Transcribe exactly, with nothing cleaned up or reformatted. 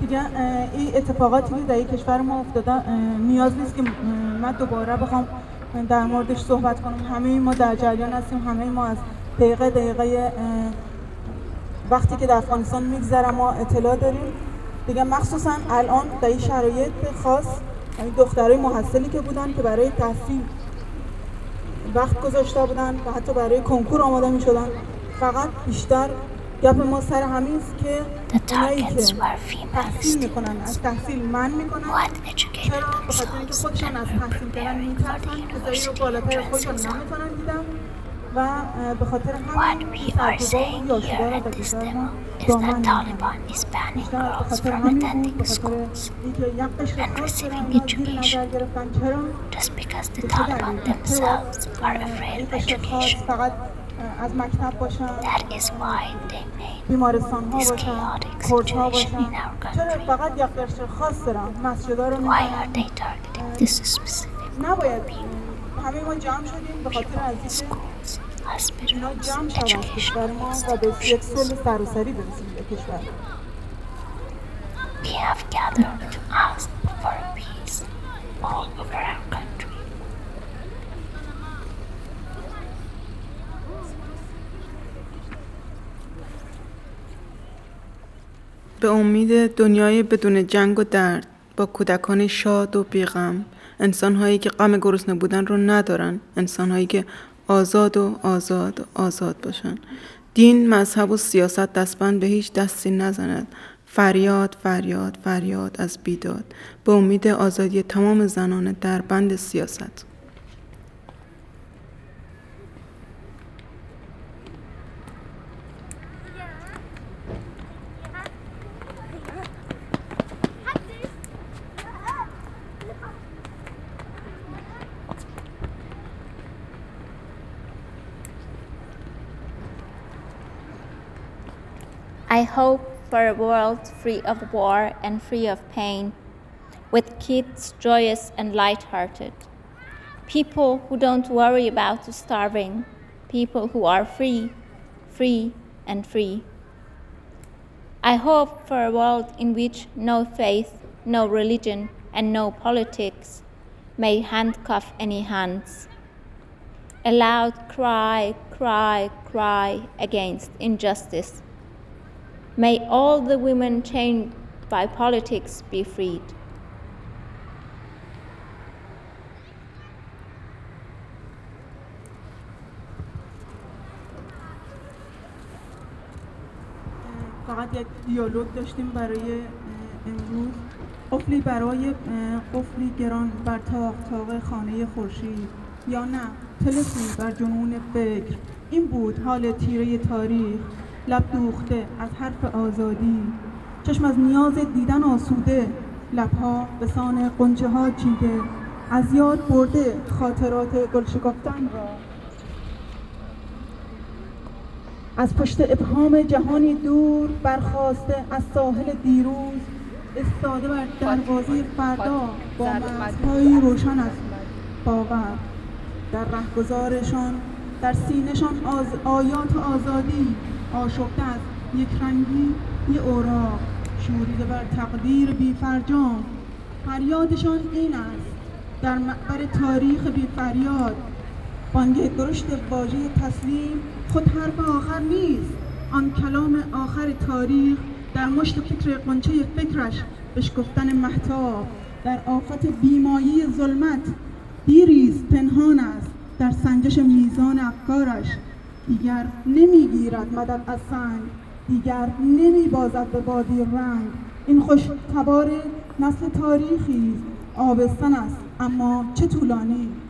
دیگه این اتفاقاتی که در این کشور ما افتاده نیاز نیست که من دوباره بخوام در موردش صحبت کنم. همه ما در جریان هستیم، همه ما از دقیقه دقیقه وقتی که در افغانستان میگذره ما اطلاع داریم دیگه، مخصوصا الان در این شرایط خاص دخترای محصلی که بودن که برای تحصیل وقت گذاشته بودن و حتی برای کنکور آماده می شدن، فقط بیشتر گپ ما سر همین است که اونایی که تحصیل میکنن از تحصیل من میکنن. چرا؟ بخاطر اینکه خودشان از تحصیل کردن میترسن، چیزایی رو بالاتر خودشان نمیتونن دیدن و به خاطر همین سرکوبا و یاشیدا را در کشور ما دامن میزنن. بیشتر به خاطر همین بود، به خاطر اینکه یک قشر خاص را اونا زیر نظر گرفتن. چرا؟ به چه دلیل؟ چرا این قشر خاص فقط از مکتب باشن، بیمارستان ها باشن، کورس ها باشن؟ چرا فقط یک قشر خاص دارن مسجدها رو میزنن؟ نباید همه ما جمع شدیم به خاطر از اینکه اینا جمع شدن از کشور ما و به یک صلح سراسری برسیم به کشور. We have gathered to ask for peace all over our country. به امید دنیای بدون جنگ و درد، با کودکان شاد و بیغم، انسان‌هایی که غم گرسنه بودن رو ندارن، انسان‌هایی که آزاد و آزاد و آزاد باشن. دین، مذهب و سیاست دستبند به هیچ دستی نزند. فریاد فریاد فریاد از بیداد، به امید آزادی تمام زنان در بند سیاست. I hope for a world free of war and free of pain, with kids joyous and light-hearted, people who don't worry about starving, people who are free, free and free. I hope for a world in which no faith, no religion, and no politics may handcuff any hands. A loud cry, cry, cry against injustice. May all the women chained by politics be freed. فقط یک دیالوگ داشتیم برای امروز، قفلی برای قفلی گران بر طاق طاق خانه خورشید، یا نه طلسمی بر جنون فکر. این بود حال تیره تاریخ، لب دوخته از حرف آزادی، چشم از نیاز دیدن آسوده، لبها به سان غنچه ها چیده، از یاد برده خاطرات گل شکفتن را. از پشت ابهام جهانی دور برخاسته از ساحل دیروز، استاده بر دروازه فردا با مغزهایی روشن از باور. در رهگذارشان در سینه‌شان آز... آیات آزادی آشفته از یک رنگی یه اوراق شوریده بر تقدیر بی فرجام. فریادشان این است در معبر تاریخ بی فریاد، بانگ درشت واژه تسلیم خود حرف آخر نیست. آن کلام آخر تاریخ در مشت فکر غنچه فکرش بشکفتن مهتاب. در آفت بیمایی ظلمت دیریز پنهان است در سنجش میزان افکارش. دیگر نمیگیرد مدد از سنگ، دیگر نمیبازد به بادی رنگ. این خوش تبار نسل تاریخی آبستن است اما چه طولانی.